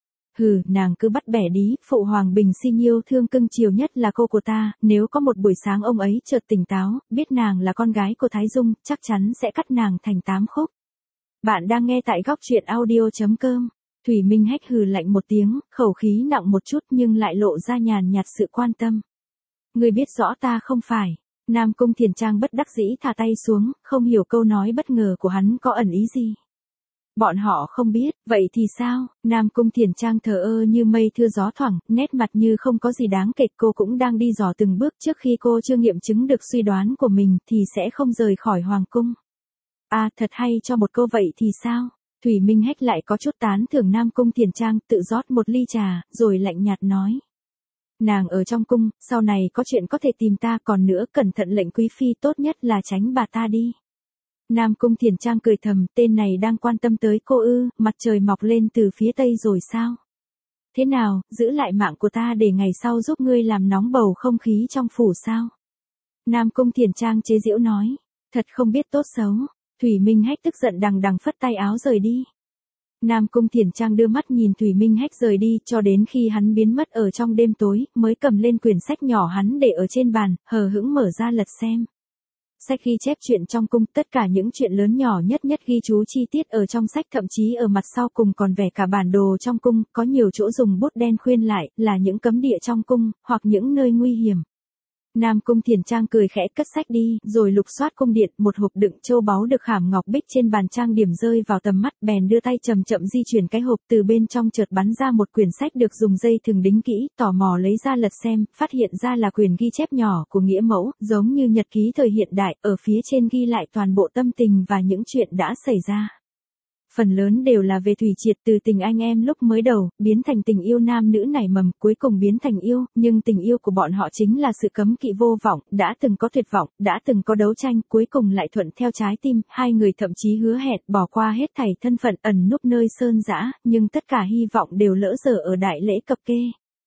Hừ, nàng cứ bắt bẻ đí, phụ hoàng bình sinh yêu thương cưng chiều nhất là cô của ta, nếu có một buổi sáng ông ấy chợt tỉnh táo, biết nàng là con gái của Thái Dung, chắc chắn sẽ cắt nàng thành tám khúc. Bạn đang nghe tại góc truyện audio chấm com. Thủy Minh Hách hừ lạnh một tiếng, khẩu khí nặng một chút nhưng lại lộ ra nhàn nhạt sự quan tâm. Ngươi biết rõ ta không phải. Nam Cung Thiền Trang bất đắc dĩ thả tay xuống, không hiểu câu nói bất ngờ của hắn có ẩn ý gì. Bọn họ không biết, vậy thì sao? Nam Cung Thiền Trang thờ ơ như mây thưa gió thoảng, nét mặt như không có gì đáng kể, cô cũng đang đi dò từng bước, trước khi cô chưa nghiệm chứng được suy đoán của mình thì sẽ không rời khỏi hoàng cung. À, thật hay, cho một câu vậy thì sao? Thủy Minh Hách lại có chút tán thưởng Nam Cung Thiền Trang, tự rót một ly trà, rồi lạnh nhạt nói. Nàng ở trong cung, sau này có chuyện có thể tìm ta, còn nữa cẩn thận lệnh quý phi, tốt nhất là tránh bà ta đi. Nam Cung Thiền Trang cười thầm, tên này đang quan tâm tới cô ư, mặt trời mọc lên từ phía tây rồi sao? Thế nào, giữ lại mạng của ta để ngày sau giúp ngươi làm nóng bầu không khí trong phủ sao? Nam Cung Thiền Trang chế giễu nói, thật không biết tốt xấu. Thủy Minh Hách tức giận đằng đằng phất tay áo rời đi. Nam Cung Thiền Trang đưa mắt nhìn Thủy Minh Hách rời đi, cho đến khi hắn biến mất ở trong đêm tối, mới cầm lên quyển sách nhỏ hắn để ở trên bàn, hờ hững mở ra lật xem. Sách ghi chép chuyện trong cung, tất cả những chuyện lớn nhỏ nhất nhất ghi chú chi tiết ở trong sách, thậm chí ở mặt sau cùng còn vẽ cả bản đồ trong cung, có nhiều chỗ dùng bút đen khuyên lại, là những cấm địa trong cung, hoặc những nơi nguy hiểm. Nam Cung Thiền Trang cười khẽ cất sách đi, rồi lục soát cung điện, một hộp đựng châu báu được khảm ngọc bích trên bàn trang điểm rơi vào tầm mắt, bèn đưa tay chậm chậm di chuyển cái hộp, từ bên trong chợt bắn ra một quyển sách được dùng dây thừng đính kỹ, tò mò lấy ra lật xem, phát hiện ra là quyển ghi chép nhỏ của nghĩa mẫu, giống như nhật ký thời hiện đại, ở phía trên ghi lại toàn bộ tâm tình và những chuyện đã xảy ra. Phần lớn đều là về Thủy Triệt, từ tình anh em lúc mới đầu, biến thành tình yêu nam nữ nảy mầm, cuối cùng biến thành yêu, nhưng tình yêu của bọn họ chính là sự cấm kỵ vô vọng, đã từng có tuyệt vọng, đã từng có đấu tranh, cuối cùng lại thuận theo trái tim, hai người thậm chí hứa hẹn bỏ qua hết thảy thân phận ẩn núp nơi sơn dã, nhưng tất cả hy vọng đều lỡ dở ở đại lễ cập kê.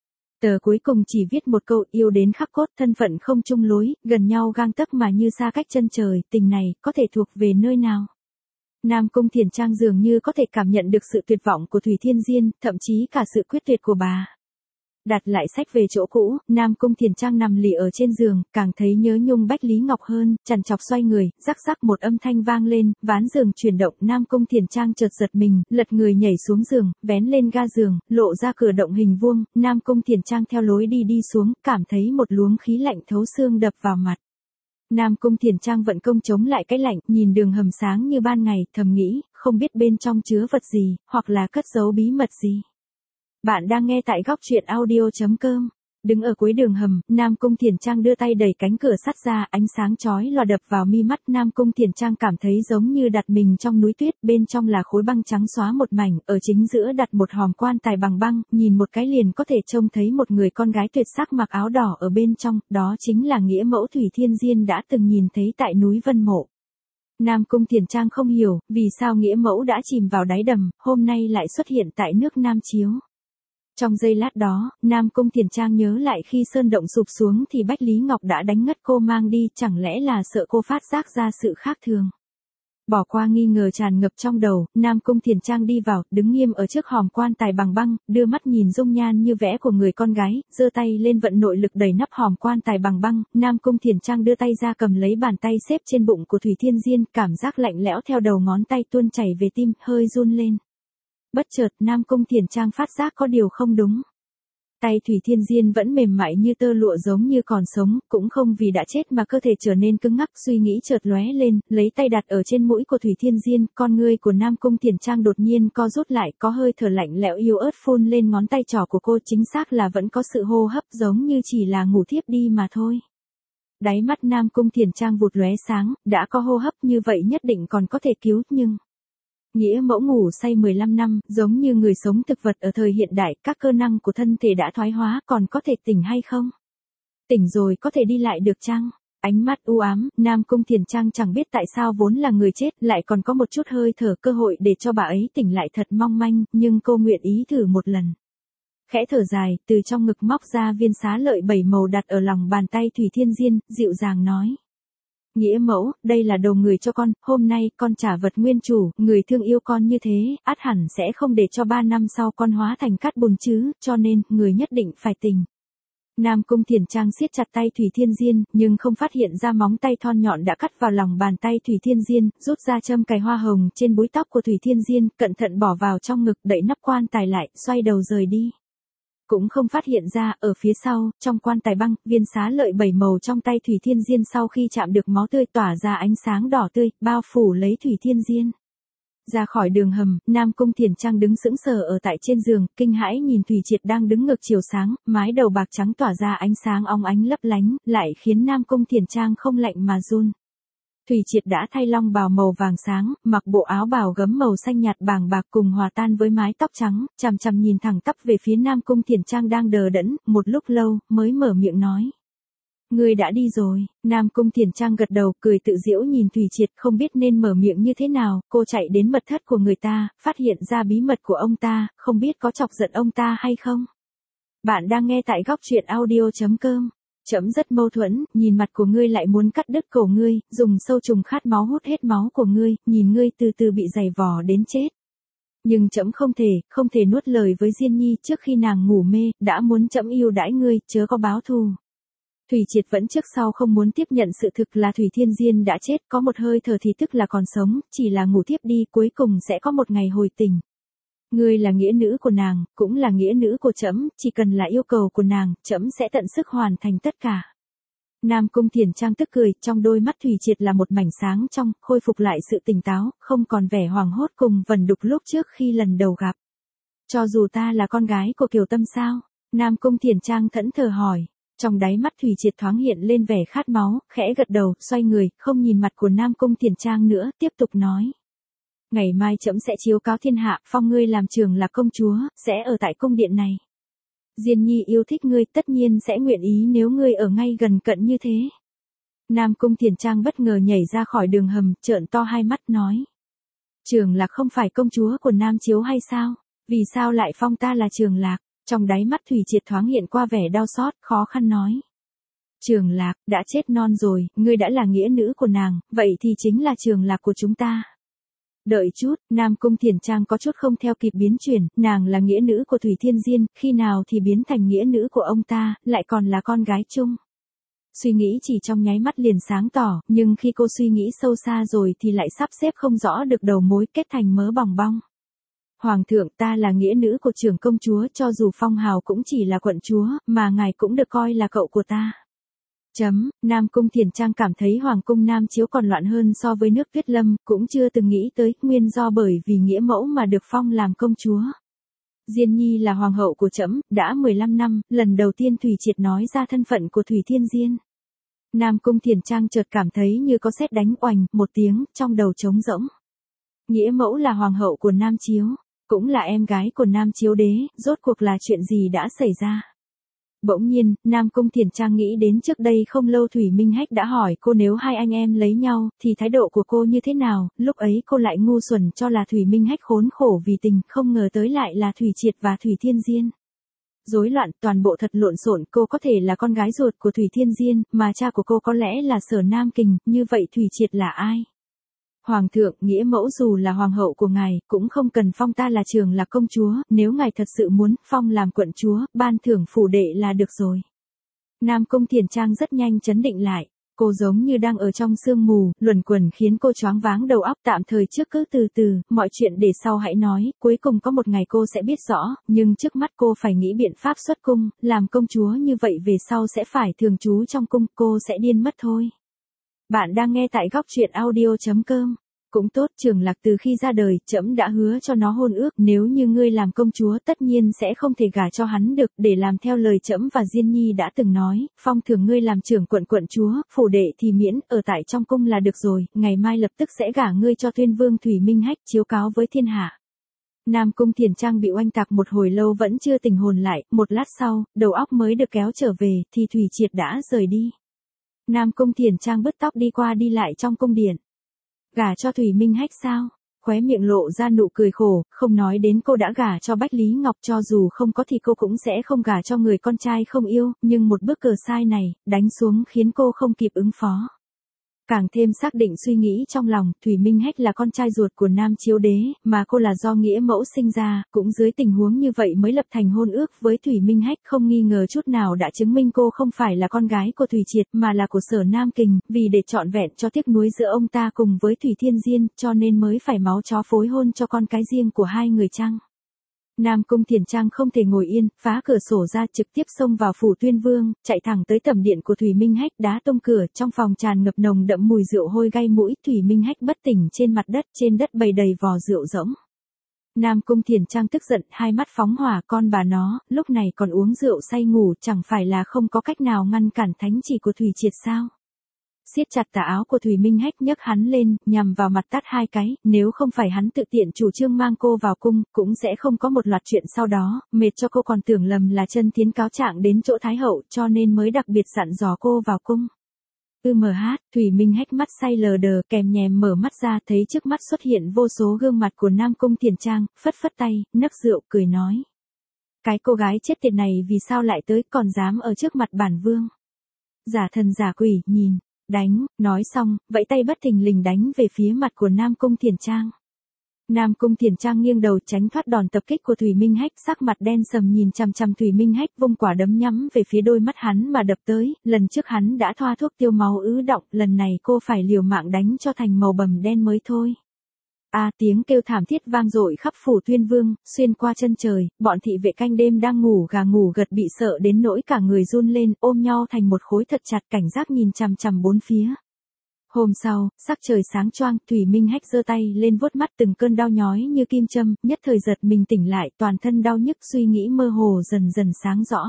Tờ cuối cùng chỉ viết một câu, yêu đến khắc cốt, thân phận không chung lối, gần nhau gang tấc mà như xa cách chân trời, tình này có thể thuộc về nơi nào? Nam Cung Thiền Trang dường như có thể cảm nhận được sự tuyệt vọng của Thủy Thiên Diên, thậm chí cả sự quyết tuyệt của bà. Đặt lại sách về chỗ cũ, Nam Cung Thiền Trang nằm lì ở trên giường, càng thấy nhớ nhung Bách Lý Ngọc hơn, chằn chọc xoay người, rắc rắc một âm thanh vang lên, ván giường chuyển động, Nam Cung Thiền Trang chợt giật mình, lật người nhảy xuống giường, vén lên ga giường, lộ ra cửa động hình vuông, Nam Cung Thiền Trang theo lối đi đi xuống, cảm thấy một luồng khí lạnh thấu xương đập vào mặt. Nam Cung Thiền Trang vận công chống lại cái lạnh, nhìn đường hầm sáng như ban ngày, thầm nghĩ, không biết bên trong chứa vật gì, hoặc là cất giấu bí mật gì. Bạn đang nghe tại góc truyện audio chấm com. Đứng ở cuối đường hầm, Nam Cung Thiển Trang đưa tay đẩy cánh cửa sắt ra, ánh sáng chói lòa đập vào mi mắt. Nam Cung Thiển Trang cảm thấy giống như đặt mình trong núi tuyết, bên trong là khối băng trắng xóa một mảnh, ở chính giữa đặt một hòm quan tài bằng băng, nhìn một cái liền có thể trông thấy một người con gái tuyệt sắc mặc áo đỏ ở bên trong, đó chính là nghĩa mẫu Thủy Thiên Diên đã từng nhìn thấy tại núi Vân Mộ. Nam Cung Thiển Trang không hiểu, vì sao nghĩa mẫu đã chìm vào đáy đầm, hôm nay lại xuất hiện tại nước Nam Chiếu. Trong giây lát đó, Nam Cung Thiển Trang nhớ lại khi sơn động sụp xuống thì Bách Lý Ngọc đã đánh ngất cô mang đi, chẳng lẽ là sợ cô phát giác ra sự khác thường. Bỏ qua nghi ngờ tràn ngập trong đầu, Nam Cung Thiển Trang đi vào, đứng nghiêm ở trước hòm quan tài bằng băng, đưa mắt nhìn dung nhan như vẽ của người con gái, giơ tay lên vận nội lực đẩy nắp hòm quan tài bằng băng. Nam Cung Thiển Trang đưa tay ra cầm lấy bàn tay xếp trên bụng của Thủy Thiên Diên, cảm giác lạnh lẽo theo đầu ngón tay tuôn chảy về tim, hơi run lên. Bất chợt, Nam Cung Thiển Trang phát giác có điều không đúng. Tay Thủy Thiên Diên vẫn mềm mại như tơ lụa giống như còn sống, cũng không vì đã chết mà cơ thể trở nên cứng ngắc, suy nghĩ chợt lóe lên, lấy tay đặt ở trên mũi của Thủy Thiên Diên, con ngươi của Nam Cung Thiển Trang đột nhiên co rút lại, có hơi thở lạnh lẽo yếu ớt phun lên ngón tay trỏ của cô, chính xác là vẫn có sự hô hấp giống như chỉ là ngủ thiếp đi mà thôi. Đáy mắt Nam Cung Thiển Trang vụt lóe sáng, đã có hô hấp như vậy nhất định còn có thể cứu, nhưng... Nghĩa mẫu ngủ say mười lăm năm, giống như người sống thực vật ở thời hiện đại, các cơ năng của thân thể đã thoái hóa, còn có thể tỉnh hay không? Tỉnh rồi có thể đi lại được chăng? Ánh mắt u ám, Nam Cung Thiển Trang chẳng biết tại sao vốn là người chết, lại còn có một chút hơi thở cơ hội để cho bà ấy tỉnh lại thật mong manh, nhưng cô nguyện ý thử một lần. Khẽ thở dài, từ trong ngực móc ra viên xá lợi bảy màu đặt ở lòng bàn tay Thủy Thiên Diên, dịu dàng nói. Nghĩa mẫu, đây là đồ người cho con, hôm nay con trả vật nguyên chủ, người thương yêu con như thế, ắt hẳn sẽ không để cho ba năm sau con hóa thành cát bùn chứ, cho nên, người nhất định phải tỉnh. Nam Cung Thiển Trang siết chặt tay Thủy Thiên Diên, nhưng không phát hiện ra móng tay thon nhọn đã cắt vào lòng bàn tay Thủy Thiên Diên, rút ra châm cài hoa hồng trên búi tóc của Thủy Thiên Diên, cẩn thận bỏ vào trong ngực, đậy nắp quan tài lại, xoay đầu rời đi. Cũng không phát hiện ra, ở phía sau, trong quan tài băng, viên xá lợi bảy màu trong tay Thủy Thiên Diên sau khi chạm được máu tươi tỏa ra ánh sáng đỏ tươi, bao phủ lấy Thủy Thiên Diên. Ra khỏi đường hầm, Nam Cung Thiển Trang đứng sững sờ ở tại trên giường, kinh hãi nhìn Thủy Triệt đang đứng ngược chiều sáng, mái đầu bạc trắng tỏa ra ánh sáng óng ánh lấp lánh, lại khiến Nam Cung Thiển Trang không lạnh mà run. Thủy Triệt đã thay long bào màu vàng sáng, mặc bộ áo bào gấm màu xanh nhạt bàng bạc cùng hòa tan với mái tóc trắng, chằm chằm nhìn thẳng tắp về phía Nam Cung Thiển Trang đang đờ đẫn, một lúc lâu, mới mở miệng nói. Ngươi đã đi rồi, Nam Cung Thiển Trang gật đầu, cười tự giễu nhìn Thủy Triệt, không biết nên mở miệng như thế nào, cô chạy đến mật thất của người ta, phát hiện ra bí mật của ông ta, không biết có chọc giận ông ta hay không. Bạn đang nghe tại góc truyện audio chấm com. Trẫm rất mâu thuẫn, nhìn mặt của ngươi lại muốn cắt đứt cổ ngươi, dùng sâu trùng khát máu hút hết máu của ngươi, nhìn ngươi từ từ bị giày vò đến chết. Nhưng trẫm không thể, không thể nuốt lời với Diên Nhi trước khi nàng ngủ mê, đã muốn trẫm yêu đãi ngươi, chớ có báo thù. Thủy Triệt vẫn trước sau không muốn tiếp nhận sự thực là Thủy Thiên Diên đã chết, có một hơi thở thì tức là còn sống, chỉ là ngủ thiếp đi, cuối cùng sẽ có một ngày hồi tỉnh. Ngươi là nghĩa nữ của nàng, cũng là nghĩa nữ của trẫm, chỉ cần là yêu cầu của nàng, trẫm sẽ tận sức hoàn thành tất cả. Nam Cung Thiển Trang tức cười, trong đôi mắt Thủy Triệt là một mảnh sáng trong, khôi phục lại sự tỉnh táo, không còn vẻ hoảng hốt cùng vần đục lúc trước khi lần đầu gặp. Cho dù ta là con gái của Kiều Tâm sao? Nam Cung Thiển Trang thẫn thờ hỏi. Trong đáy mắt Thủy Triệt thoáng hiện lên vẻ khát máu, khẽ gật đầu, xoay người, không nhìn mặt của Nam Cung Thiển Trang nữa, tiếp tục nói. Ngày mai trẫm sẽ chiếu cáo thiên hạ, phong ngươi làm trường là công chúa, sẽ ở tại cung điện này. Diên Nhi yêu thích ngươi, tất nhiên sẽ nguyện ý nếu ngươi ở ngay gần cận như thế. Nam Cung Thiển Trang bất ngờ nhảy ra khỏi đường hầm, trợn to hai mắt nói. Trường Lạc không phải công chúa của Nam Chiếu hay sao? Vì sao lại phong ta là Trường Lạc? Trong đáy mắt Thủy Triệt thoáng hiện qua vẻ đau xót, khó khăn nói. Trường Lạc, đã chết non rồi, ngươi đã là nghĩa nữ của nàng, vậy thì chính là Trường Lạc của chúng ta. Đợi chút, Nam Cung Thiển Trang có chút không theo kịp biến chuyển, nàng là nghĩa nữ của Thủy Thiên Diên, khi nào thì biến thành nghĩa nữ của ông ta, lại còn là con gái chung. Suy nghĩ chỉ trong nháy mắt liền sáng tỏ, nhưng khi cô suy nghĩ sâu xa rồi thì lại sắp xếp không rõ được đầu mối kết thành mớ bòng bong. Hoàng thượng, ta là nghĩa nữ của trưởng công chúa, cho dù phong hào cũng chỉ là quận chúa, mà ngài cũng được coi là cậu của ta. Chấm, Nam Cung Thiển Trang cảm thấy Hoàng cung Nam Chiếu còn loạn hơn so với nước Tuyết Lâm, cũng chưa từng nghĩ tới, nguyên do bởi vì nghĩa mẫu mà được phong làm công chúa. Diên Nhi là hoàng hậu của trẫm, đã mười lăm năm, lần đầu tiên Thủy Triệt nói ra thân phận của Thủy Thiên Diên. Nam Cung Thiền Trang chợt cảm thấy như có sét đánh oành, một tiếng, trong đầu trống rỗng. Nghĩa mẫu là hoàng hậu của Nam Chiếu, cũng là em gái của Nam Chiếu đế, rốt cuộc là chuyện gì đã xảy ra? Bỗng nhiên, Nam Cung Thiền Trang nghĩ đến trước đây không lâu Thủy Minh Hách đã hỏi cô nếu hai anh em lấy nhau, thì thái độ của cô như thế nào, lúc ấy cô lại ngu xuẩn cho là Thủy Minh Hách khốn khổ vì tình, không ngờ tới lại là Thủy Triệt và Thủy Thiên Diên. Rối loạn, toàn bộ thật lộn xộn, cô có thể là con gái ruột của Thủy Thiên Diên, mà cha của cô có lẽ là Sở Nam Kình, như vậy Thủy Triệt là ai? Hoàng thượng, nghĩa mẫu dù là hoàng hậu của ngài, cũng không cần phong ta là Trường Lạc công chúa, nếu ngài thật sự muốn, phong làm quận chúa, ban thưởng phủ đệ là được rồi. Nam Cung Thiền Trang rất nhanh chấn định lại, cô giống như đang ở trong sương mù, luẩn quẩn khiến cô choáng váng đầu óc, tạm thời trước cứ từ từ, mọi chuyện để sau hãy nói, cuối cùng có một ngày cô sẽ biết rõ, nhưng trước mắt cô phải nghĩ biện pháp xuất cung, làm công chúa như vậy về sau sẽ phải thường trú trong cung, cô sẽ điên mất thôi. Bạn đang nghe tại góc truyện audio chấm com. Cũng tốt, Trường Lạc từ khi ra đời, trẫm đã hứa cho nó hôn ước, nếu như ngươi làm công chúa tất nhiên sẽ không thể gả cho hắn được, để làm theo lời trẫm và Diên Nhi đã từng nói, phong thưởng ngươi làm trưởng quận quận chúa, phủ đệ thì miễn, ở tại trong cung là được rồi, ngày mai lập tức sẽ gả ngươi cho Tuyên Vương Thủy Minh Hách, chiếu cáo với thiên hạ. Nam Cung Thiền Trang bị oanh tạc một hồi lâu vẫn chưa tỉnh hồn lại, một lát sau, đầu óc mới được kéo trở về, thì Thủy Triệt đã rời đi. Nam Cung Thiền Trang bứt tóc đi qua đi lại trong cung điện. Gả cho Thủy Minh Hách sao? Khóe miệng lộ ra nụ cười khổ, không nói đến cô đã gả cho Bách Lý Ngọc, cho dù không có thì cô cũng sẽ không gả cho người con trai không yêu, nhưng một bước cờ sai này, đánh xuống khiến cô không kịp ứng phó. Càng thêm xác định suy nghĩ trong lòng, Thủy Minh Hách là con trai ruột của Nam Chiếu đế, mà cô là do nghĩa mẫu sinh ra, cũng dưới tình huống như vậy mới lập thành hôn ước với Thủy Minh Hách, không nghi ngờ chút nào đã chứng minh cô không phải là con gái của Thủy Triệt, mà là của Sở Nam Kình, vì để trọn vẹn cho tiếc nuối giữa ông ta cùng với Thủy Thiên Diên, cho nên mới phải máu chó phối hôn cho con cái riêng của hai người chăng. Nam Cung Thiền Trang không thể ngồi yên, phá cửa sổ ra trực tiếp xông vào phủ Tuyên Vương, chạy thẳng tới tẩm điện của Thủy Minh Hách, đá tung cửa, trong phòng tràn ngập nồng đậm mùi rượu hôi gai mũi, Thủy Minh Hách bất tỉnh trên mặt đất, trên đất bày đầy vò rượu rỗng. Nam Cung Thiền Trang tức giận, hai mắt phóng hỏa, con bà nó, lúc này còn uống rượu say ngủ, chẳng phải là không có cách nào ngăn cản thánh chỉ của Thủy Triệt sao? Siết chặt tà áo của Thủy Minh Hách, nhấc hắn lên, nhằm vào mặt tát hai cái, nếu không phải hắn tự tiện chủ trương mang cô vào cung, cũng sẽ không có một loạt chuyện sau đó, mệt cho cô còn tưởng lầm là chân tiến cáo trạng đến chỗ Thái Hậu, cho nên mới đặc biệt dặn dò cô vào cung. Ư mờ hát, Thủy Minh Hách mắt say lờ đờ, kèm nhèm mở mắt ra, thấy trước mắt xuất hiện vô số gương mặt của Nam Cung Thiền Trang, phất phất tay, nấc rượu, cười nói. Cái cô gái chết tiệt này vì sao lại tới, còn dám ở trước mặt bản vương. Giả thần giả quỷ, nhìn. Đánh, nói xong, vẫy tay bất thình lình đánh về phía mặt của Nam Cung Thiền Trang. Nam Cung Thiền Trang nghiêng đầu tránh thoát đòn tập kích của Thủy Minh Hách, sắc mặt đen sầm nhìn chằm chằm Thủy Minh Hách, vung quả đấm nhắm về phía đôi mắt hắn mà đập tới, lần trước hắn đã thoa thuốc tiêu máu ứ động, lần này cô phải liều mạng đánh cho thành màu bầm đen mới thôi. A à, tiếng kêu thảm thiết vang dội khắp phủ Tuyên Vương, xuyên qua chân trời, bọn thị vệ canh đêm đang ngủ gà ngủ gật bị sợ đến nỗi cả người run lên, ôm nhau thành một khối thật chặt, cảnh giác nhìn chằm chằm bốn phía. Hôm sau, sắc trời sáng choang, Thủy Minh Hách giơ tay lên vuốt mắt, từng cơn đau nhói như kim châm, nhất thời giật mình tỉnh lại, toàn thân đau nhức, suy nghĩ mơ hồ dần dần sáng rõ.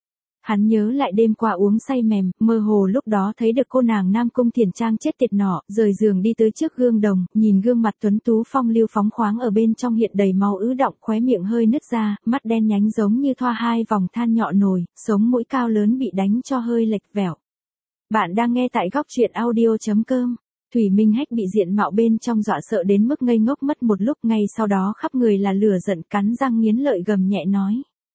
Hắn nhớ lại đêm qua uống say mềm, mơ hồ lúc đó thấy được cô nàng Nam Cung Thiền Trang chết tiệt nọ, rời giường đi tới trước gương đồng, nhìn gương mặt tuấn tú phong lưu phóng khoáng ở bên trong hiện đầy máu ứ động, khóe miệng hơi nứt ra, mắt đen nhánh giống như thoa hai vòng than nhọ nồi, sống mũi cao lớn bị đánh cho hơi lệch vẹo. Bạn đang nghe tại góc truyện audio chấm com. Thủy Minh Hách bị diện mạo bên trong dọa sợ đến mức ngây ngốc mất một lúc, ngay sau đó khắp người là lửa giận, cắn răng nghiến lợi gầm nhẹ nói.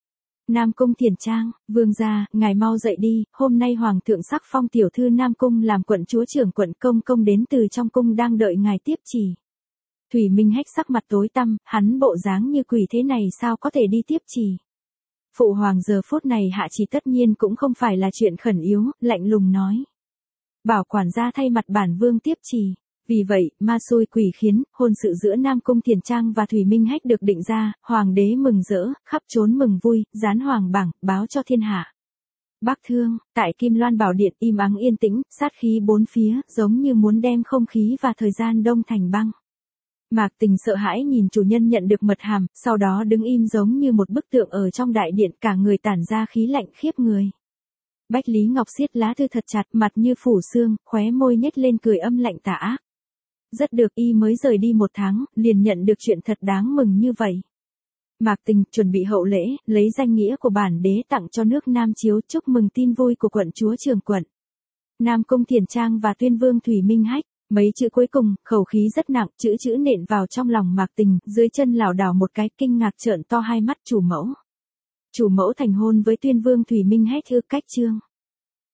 Nam Cung Thiền Trang, vương gia, ngài mau dậy đi, hôm nay hoàng thượng sắc phong tiểu thư Nam Cung làm quận chúa trưởng quận công công đến từ trong cung đang đợi ngài tiếp chỉ. Thủy Minh Hách sắc mặt tối tăm, hắn bộ dáng như quỷ thế này sao có thể đi tiếp chỉ. Phụ hoàng giờ phút này hạ chỉ tất nhiên cũng không phải là chuyện khẩn yếu, lạnh lùng nói. Bảo quản gia thay mặt bản vương tiếp chỉ. Vì vậy, ma xui quỷ khiến, hôn sự giữa Nam Cung Thiền Trang và Thủy Minh Hách được định ra, hoàng đế mừng rỡ, khắp trốn mừng vui, dán hoàng bảng, báo cho thiên hạ. Bắc Thương, tại Kim Loan Bảo Điện im ắng yên tĩnh, sát khí bốn phía, giống như muốn đem không khí và thời gian đông thành băng. Mạc Tình sợ hãi nhìn chủ nhân nhận được mật hàm, sau đó đứng im giống như một bức tượng ở trong đại điện, cả người tản ra khí lạnh khiếp người. Bách Lý Ngọc siết lá thư thật chặt, mặt như phủ xương, khóe môi nhếch lên cười âm lạnh tà ác. Rất được, y mới rời đi một tháng, liền nhận được chuyện thật đáng mừng như vậy. Mạc Tình chuẩn bị hậu lễ, lấy danh nghĩa của bản đế tặng cho nước Nam Chiếu, chúc mừng tin vui của quận chúa Trường Quận Nam Cung Thiền Trang và Tuyên Vương Thủy Minh Hách. Mấy chữ cuối cùng, khẩu khí rất nặng, chữ chữ nện vào trong lòng Mạc Tình, dưới chân lảo đảo một cái, kinh ngạc trợn to hai mắt. Chủ mẫu. Chủ mẫu thành hôn với Tuyên Vương Thủy Minh Hách ư? Cách chương.